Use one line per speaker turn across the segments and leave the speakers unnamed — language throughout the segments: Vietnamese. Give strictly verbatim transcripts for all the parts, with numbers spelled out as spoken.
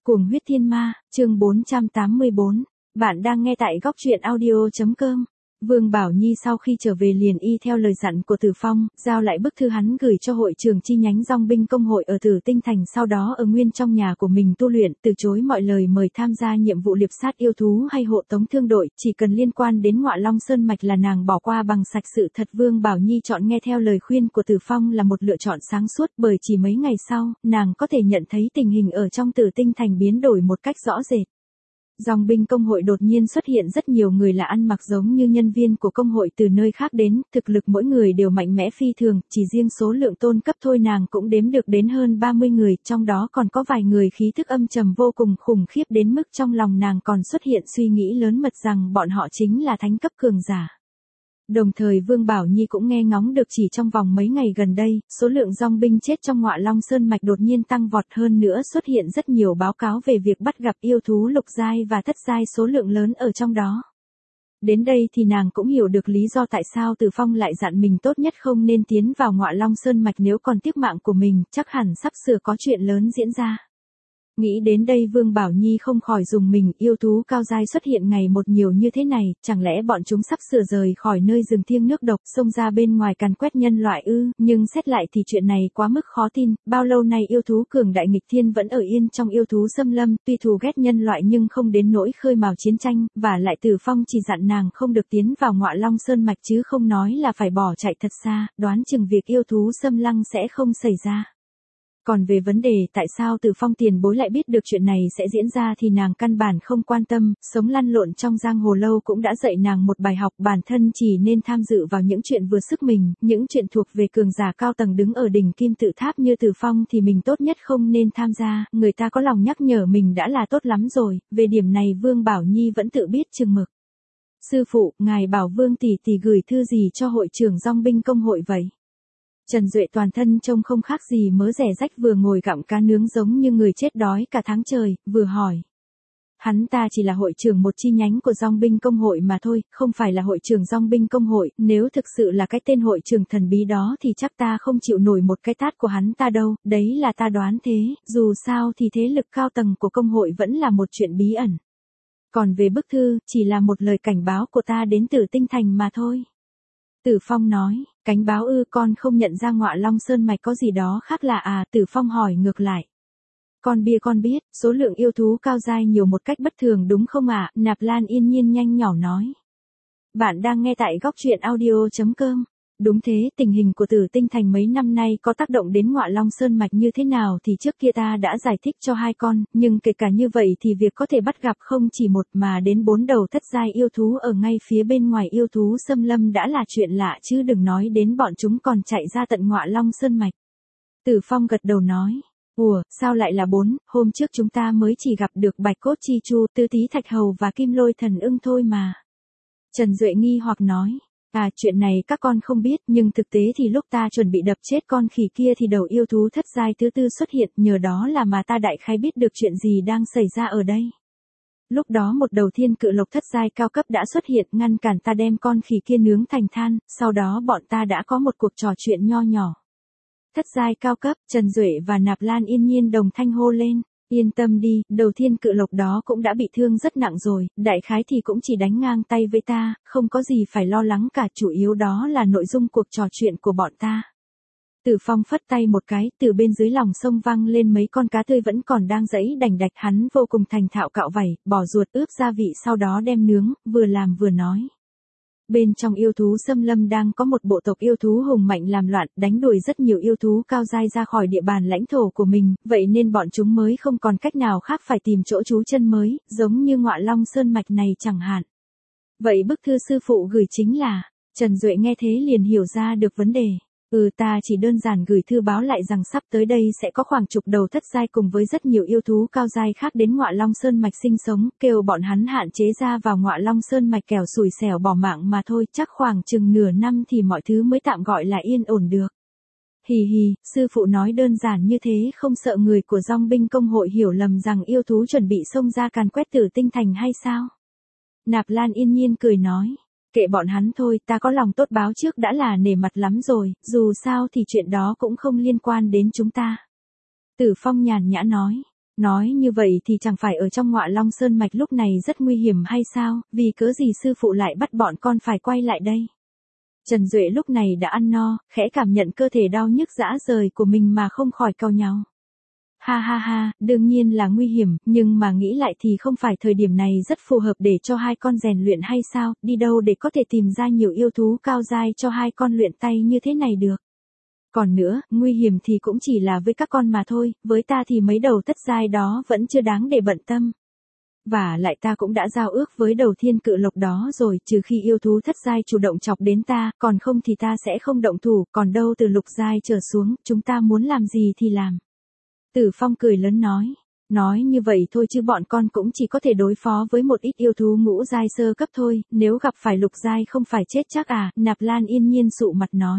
Cuồng huyết thiên ma, chương bốn trăm tám mươi bốn. Bạn đang nghe tại góc truyện audio.com. Vương Bảo Nhi sau khi trở về liền y theo lời dặn của Tử Phong, giao lại bức thư hắn gửi cho hội trưởng chi nhánh Dòng binh công hội ở Tử Tinh Thành, sau đó ở nguyên trong nhà của mình tu luyện, từ chối mọi lời mời tham gia nhiệm vụ liệp sát yêu thú hay hộ tống thương đội, chỉ cần liên quan đến Ngọa Long Sơn Mạch là nàng bỏ qua bằng sạch. Sự thật Vương Bảo Nhi chọn nghe theo lời khuyên của Tử Phong là một lựa chọn sáng suốt, bởi chỉ mấy ngày sau, nàng có thể nhận thấy tình hình ở trong Tử Tinh Thành biến đổi một cách rõ rệt. Dòng binh công hội đột nhiên xuất hiện rất nhiều người là ăn mặc giống như nhân viên của công hội từ nơi khác đến, thực lực mỗi người đều mạnh mẽ phi thường, chỉ riêng số lượng tôn cấp thôi nàng cũng đếm được đến hơn ba mươi người, trong đó còn có vài người khí thức âm trầm vô cùng khủng khiếp đến mức trong lòng nàng còn xuất hiện suy nghĩ lớn mật rằng bọn họ chính là thánh cấp cường giả. Đồng thời Vương Bảo Nhi cũng nghe ngóng được chỉ trong vòng mấy ngày gần đây, số lượng dòng binh chết trong Ngọa Long Sơn Mạch đột nhiên tăng vọt, hơn nữa xuất hiện rất nhiều báo cáo về việc bắt gặp yêu thú lục giai và thất giai số lượng lớn ở trong đó. Đến đây thì nàng cũng hiểu được lý do tại sao Tử Phong lại dặn mình tốt nhất không nên tiến vào Ngọa Long Sơn Mạch, nếu còn tiếc mạng của mình, chắc hẳn sắp sửa có chuyện lớn diễn ra. Nghĩ đến đây Vương Bảo Nhi không khỏi rùng mình, yêu thú cao giai xuất hiện ngày một nhiều như thế này, chẳng lẽ bọn chúng sắp sửa rời khỏi nơi rừng thiêng nước độc, xông ra bên ngoài càn quét nhân loại ư? Nhưng xét lại thì chuyện này quá mức khó tin, bao lâu nay yêu thú cường đại nghịch thiên vẫn ở yên trong yêu thú xâm lâm, tuy thù ghét nhân loại nhưng không đến nỗi khơi mào chiến tranh, và lại Tử Phong chỉ dặn nàng không được tiến vào Ngọa Long Sơn Mạch chứ không nói là phải bỏ chạy thật xa, đoán chừng việc yêu thú xâm lăng sẽ không xảy ra. Còn về vấn đề tại sao Tử Phong tiền bối lại biết được chuyện này sẽ diễn ra thì nàng căn bản không quan tâm, sống lăn lộn trong giang hồ lâu cũng đã dạy nàng một bài học, bản thân chỉ nên tham dự vào những chuyện vừa sức mình, những chuyện thuộc về cường giả cao tầng đứng ở đỉnh kim tự tháp như Tử Phong thì mình tốt nhất không nên tham gia, người ta có lòng nhắc nhở mình đã là tốt lắm rồi, về điểm này Vương Bảo Nhi vẫn tự biết chừng mực. Sư phụ, ngài bảo Vương tỷ tỷ gửi thư gì cho hội trưởng Dòng binh công hội vậy? Trần Duệ toàn thân trông không khác gì mớ rẻ rách vừa ngồi gặm cá nướng giống như người chết đói cả tháng trời, vừa hỏi. Hắn ta chỉ là hội trưởng một chi nhánh của Dòng binh công hội mà thôi, không phải là hội trưởng Dòng binh công hội, nếu thực sự là cái tên hội trưởng thần bí đó thì chắc ta không chịu nổi một cái tát của hắn ta đâu, đấy là ta đoán thế, dù sao thì thế lực cao tầng của công hội vẫn là một chuyện bí ẩn. Còn về bức thư, chỉ là một lời cảnh báo của ta đến Tử Tinh Thành mà thôi. Tử Phong nói, cảnh báo ư? Con không nhận ra Ngọa Long Sơn Mạch có gì đó khác lạ à? Tử Phong hỏi ngược lại. Con bia con biết, số lượng yêu thú cao giai nhiều một cách bất thường đúng không ạ? À? Nạp Lan yên nhiên nhanh nhỏ nói. Bạn đang nghe tại góc truyện audio.com. Đúng thế, tình hình của Tử Tinh Thành mấy năm nay có tác động đến Ngọa Long Sơn Mạch như thế nào thì trước kia ta đã giải thích cho hai con, nhưng kể cả như vậy thì việc có thể bắt gặp không chỉ một mà đến bốn đầu thất giai yêu thú ở ngay phía bên ngoài yêu thú xâm lâm đã là chuyện lạ, chứ đừng nói đến bọn chúng còn chạy ra tận Ngọa Long Sơn Mạch. Tử Phong gật đầu nói. Ủa, sao lại là bốn, hôm trước chúng ta mới chỉ gặp được Bạch Cốt Chi Chu, Tứ Tí Thạch Hầu và Kim Lôi Thần Ưng thôi mà. Trần Duệ nghi hoặc nói. À, chuyện này các con không biết, nhưng thực tế thì lúc ta chuẩn bị đập chết con khỉ kia thì đầu yêu thú thất giai thứ tư xuất hiện, nhờ đó là mà ta đại khái biết được chuyện gì đang xảy ra ở đây. Lúc đó một đầu thiên cự lộc thất giai cao cấp đã xuất hiện ngăn cản ta đem con khỉ kia nướng thành than, sau đó bọn ta đã có một cuộc trò chuyện nho nhỏ. Thất giai cao cấp, Trần Duệ và Nạp Lan yên nhiên đồng thanh hô lên. Yên tâm đi, đầu thiên cự lộc đó cũng đã bị thương rất nặng rồi, đại khái thì cũng chỉ đánh ngang tay với ta, không có gì phải lo lắng cả, chủ yếu đó là nội dung cuộc trò chuyện của bọn ta. Tử Phong phất tay một cái, từ bên dưới lòng sông văng lên mấy con cá tươi vẫn còn đang giãy đành đạch, hắn vô cùng thành thạo cạo vảy, bỏ ruột ướp gia vị sau đó đem nướng, vừa làm vừa nói. Bên trong yêu thú xâm lâm đang có một bộ tộc yêu thú hùng mạnh làm loạn, đánh đuổi rất nhiều yêu thú cao giai ra khỏi địa bàn lãnh thổ của mình, vậy nên bọn chúng mới không còn cách nào khác phải tìm chỗ trú chân mới, giống như Ngọa Long Sơn Mạch này chẳng hạn. Vậy bức thư sư phụ gửi chính là, Trần Duệ nghe thế liền hiểu ra được vấn đề. Ừ, ta chỉ đơn giản gửi thư báo lại rằng sắp tới đây sẽ có khoảng chục đầu thất giai cùng với rất nhiều yêu thú cao giai khác đến Ngọa Long Sơn Mạch sinh sống, kêu bọn hắn hạn chế ra vào Ngọa Long Sơn Mạch kẻo xui xẻo bỏ mạng mà thôi, chắc khoảng chừng nửa năm thì mọi thứ mới tạm gọi là yên ổn được. Hì hì, sư phụ nói đơn giản như thế không sợ người của Dòng binh công hội hiểu lầm rằng yêu thú chuẩn bị xông ra càn quét Tử Tinh Thành hay sao? Nạp Lan yên nhiên cười nói. Kệ bọn hắn thôi, ta có lòng tốt báo trước đã là nể mặt lắm rồi, dù sao thì chuyện đó cũng không liên quan đến chúng ta. Tử Phong nhàn nhã nói. Nói như vậy thì chẳng phải ở trong Ngọa Long Sơn Mạch lúc này rất nguy hiểm hay sao, vì cớ gì sư phụ lại bắt bọn con phải quay lại đây. Trần Duệ lúc này đã ăn no, khẽ cảm nhận cơ thể đau nhức rã rời của mình mà không khỏi cau nhàu. Ha ha ha, đương nhiên là nguy hiểm, nhưng mà nghĩ lại thì không phải thời điểm này rất phù hợp để cho hai con rèn luyện hay sao, đi đâu để có thể tìm ra nhiều yêu thú cao giai cho hai con luyện tay như thế này được. Còn nữa, nguy hiểm thì cũng chỉ là với các con mà thôi, với ta thì mấy đầu thất giai đó vẫn chưa đáng để bận tâm. Và lại ta cũng đã giao ước với đầu thiên cự lộc đó rồi, trừ khi yêu thú thất giai chủ động chọc đến ta, còn không thì ta sẽ không động thủ, còn đâu từ lục giai trở xuống, chúng ta muốn làm gì thì làm. Tử Phong cười lớn nói, nói như vậy thôi chứ bọn con cũng chỉ có thể đối phó với một ít yêu thú ngũ giai sơ cấp thôi, nếu gặp phải lục giai không phải chết chắc à, Nạp Lan yên nhiên sụ mặt nói.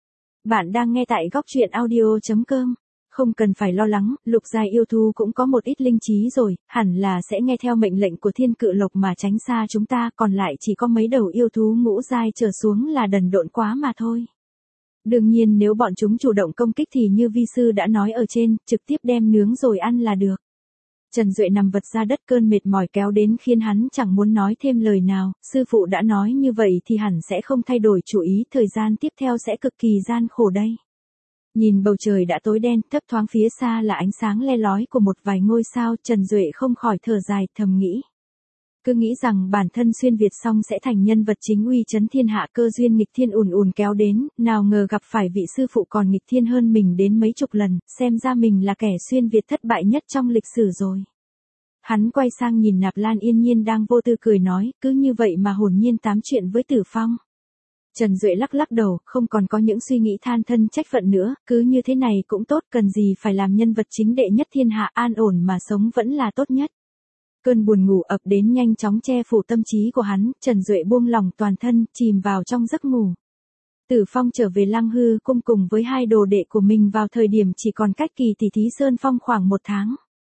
Bạn đang nghe tại góc truyện audio chấm com. Không cần phải lo lắng, lục giai yêu thú cũng có một ít linh trí rồi, hẳn là sẽ nghe theo mệnh lệnh của thiên cự lộc mà tránh xa chúng ta, còn lại chỉ có mấy đầu yêu thú ngũ giai trở xuống là đần độn quá mà thôi. Đương nhiên nếu bọn chúng chủ động công kích thì như vi sư đã nói ở trên, trực tiếp đem nướng rồi ăn là được. Trần Duệ nằm vật ra đất, cơn mệt mỏi kéo đến khiến hắn chẳng muốn nói thêm lời nào, sư phụ đã nói như vậy thì hẳn sẽ không thay đổi chủ ý, thời gian tiếp theo sẽ cực kỳ gian khổ đây. Nhìn bầu trời đã tối đen, thấp thoáng phía xa là ánh sáng le lói của một vài ngôi sao, Trần Duệ không khỏi thở dài, thầm nghĩ. Cứ nghĩ rằng bản thân xuyên Việt xong sẽ thành nhân vật chính uy chấn thiên hạ, cơ duyên nghịch thiên ùn ùn kéo đến, nào ngờ gặp phải vị sư phụ còn nghịch thiên hơn mình đến mấy chục lần, xem ra mình là kẻ xuyên Việt thất bại nhất trong lịch sử rồi. Hắn quay sang nhìn Nạp Lan yên nhiên đang vô tư cười nói, cứ như vậy mà hồn nhiên tám chuyện với Tử Phong. Trần Duệ lắc lắc đầu, không còn có những suy nghĩ than thân trách phận nữa, cứ như thế này cũng tốt, cần gì phải làm nhân vật chính đệ nhất thiên hạ, an ổn mà sống vẫn là tốt nhất. Cơn buồn ngủ ập đến nhanh chóng che phủ tâm trí của hắn, Trần Duệ buông lỏng toàn thân, chìm vào trong giấc ngủ. Tử Phong trở về Lăng Hư cung cùng với hai đồ đệ của mình vào thời điểm chỉ còn cách kỳ tỷ thí Sơn Phong khoảng một tháng.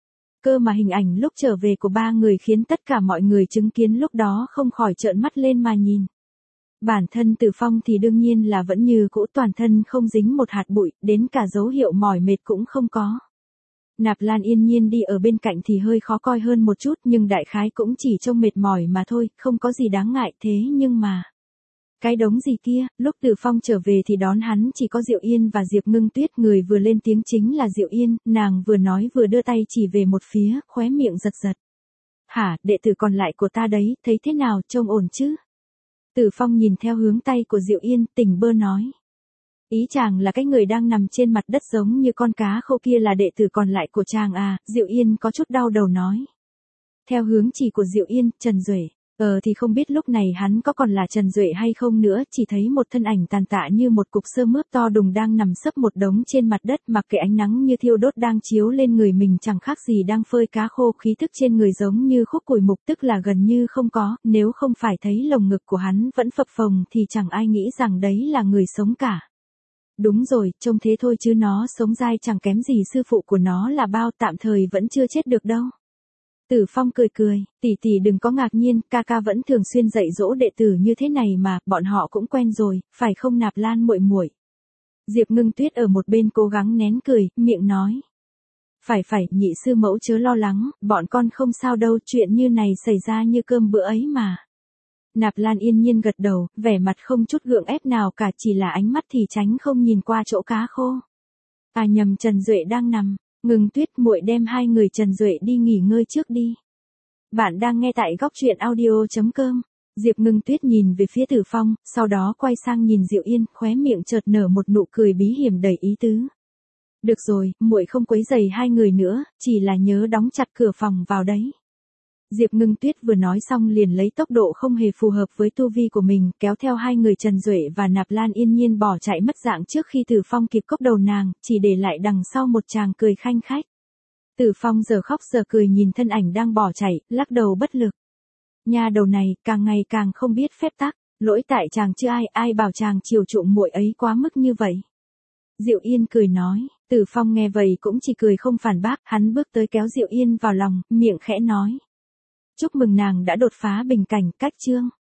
Cơ mà hình ảnh lúc trở về của ba người khiến tất cả mọi người chứng kiến lúc đó không khỏi trợn mắt lên mà nhìn. Bản thân Tử Phong thì đương nhiên là vẫn như cũ, toàn thân không dính một hạt bụi, đến cả dấu hiệu mỏi mệt cũng không có. Nạp Lan yên nhiên đi ở bên cạnh thì hơi khó coi hơn một chút, nhưng đại khái cũng chỉ trông mệt mỏi mà thôi, không có gì đáng ngại, thế nhưng mà. Cái đống gì kia, lúc Tử Phong trở về thì đón hắn chỉ có Diệu Yên và Diệp Ngưng Tuyết, người vừa lên tiếng chính là Diệu Yên, nàng vừa nói vừa đưa tay chỉ về một phía, khóe miệng giật giật. Hả, đệ tử còn lại của ta đấy, thấy thế nào, trông ổn chứ? Tử Phong nhìn theo hướng tay của Diệu Yên, tỉnh bơ nói. Ý chàng là cái người đang nằm trên mặt đất giống như con cá khô kia là đệ tử còn lại của chàng à, Diệu Yên có chút đau đầu nói. Theo hướng chỉ của Diệu Yên, Trần Duệ, ờ thì không biết lúc này hắn có còn là Trần Duệ hay không nữa, chỉ thấy một thân ảnh tàn tạ như một cục sơ mướp to đùng đang nằm sấp một đống trên mặt đất, mặc kệ ánh nắng như thiêu đốt đang chiếu lên người mình chẳng khác gì đang phơi cá khô, khí thức trên người giống như khúc củi mục, tức là gần như không có, nếu không phải thấy lồng ngực của hắn vẫn phập phồng thì chẳng ai nghĩ rằng đấy là người sống cả. Đúng rồi, trông thế thôi chứ nó sống dai chẳng kém gì sư phụ của nó là bao, tạm thời vẫn chưa chết được đâu. Tử Phong cười cười, tỷ tỷ đừng có ngạc nhiên, ca ca vẫn thường xuyên dạy dỗ đệ tử như thế này mà, bọn họ cũng quen rồi, phải không Nạp Lan muội muội? Diệp Ngưng Tuyết ở một bên cố gắng nén cười, miệng nói. Phải phải, nhị sư mẫu chớ lo lắng, bọn con không sao đâu, chuyện như này xảy ra như cơm bữa ấy mà. Nạp Lan yên nhiên gật đầu, vẻ mặt không chút gượng ép nào cả, chỉ là ánh mắt thì tránh không nhìn qua chỗ cá khô. À nhầm, Trần Duệ đang nằm. Ngưng Tuyết, muội đem hai người Trần Duệ đi nghỉ ngơi trước đi. Bạn đang nghe tại góc truyện audio chấm com. Diệp Ngưng Tuyết nhìn về phía Tử Phong, sau đó quay sang nhìn Diệu Yên, khóe miệng chợt nở một nụ cười bí hiểm đầy ý tứ. Được rồi, muội không quấy rầy hai người nữa, chỉ là nhớ đóng chặt cửa phòng vào đấy. Diệp Ngưng Tuyết vừa nói xong liền lấy tốc độ không hề phù hợp với tu vi của mình, kéo theo hai người Trần Duệ và Nạp Lan yên nhiên bỏ chạy mất dạng trước khi Tử Phong kịp cốc đầu nàng, chỉ để lại đằng sau một tràng cười khanh khách. Tử Phong giờ khóc giờ cười nhìn thân ảnh đang bỏ chạy, lắc đầu bất lực. Nha đầu này, càng ngày càng không biết phép tắc, lỗi tại chàng chứ ai, ai bảo chàng chiều chuộng muội ấy quá mức như vậy. Diệu Yên cười nói, Tử Phong nghe vậy cũng chỉ cười không phản bác, hắn bước tới kéo Diệu Yên vào lòng, miệng khẽ nói. Chúc mừng nàng đã đột phá bình cảnh, cách chương.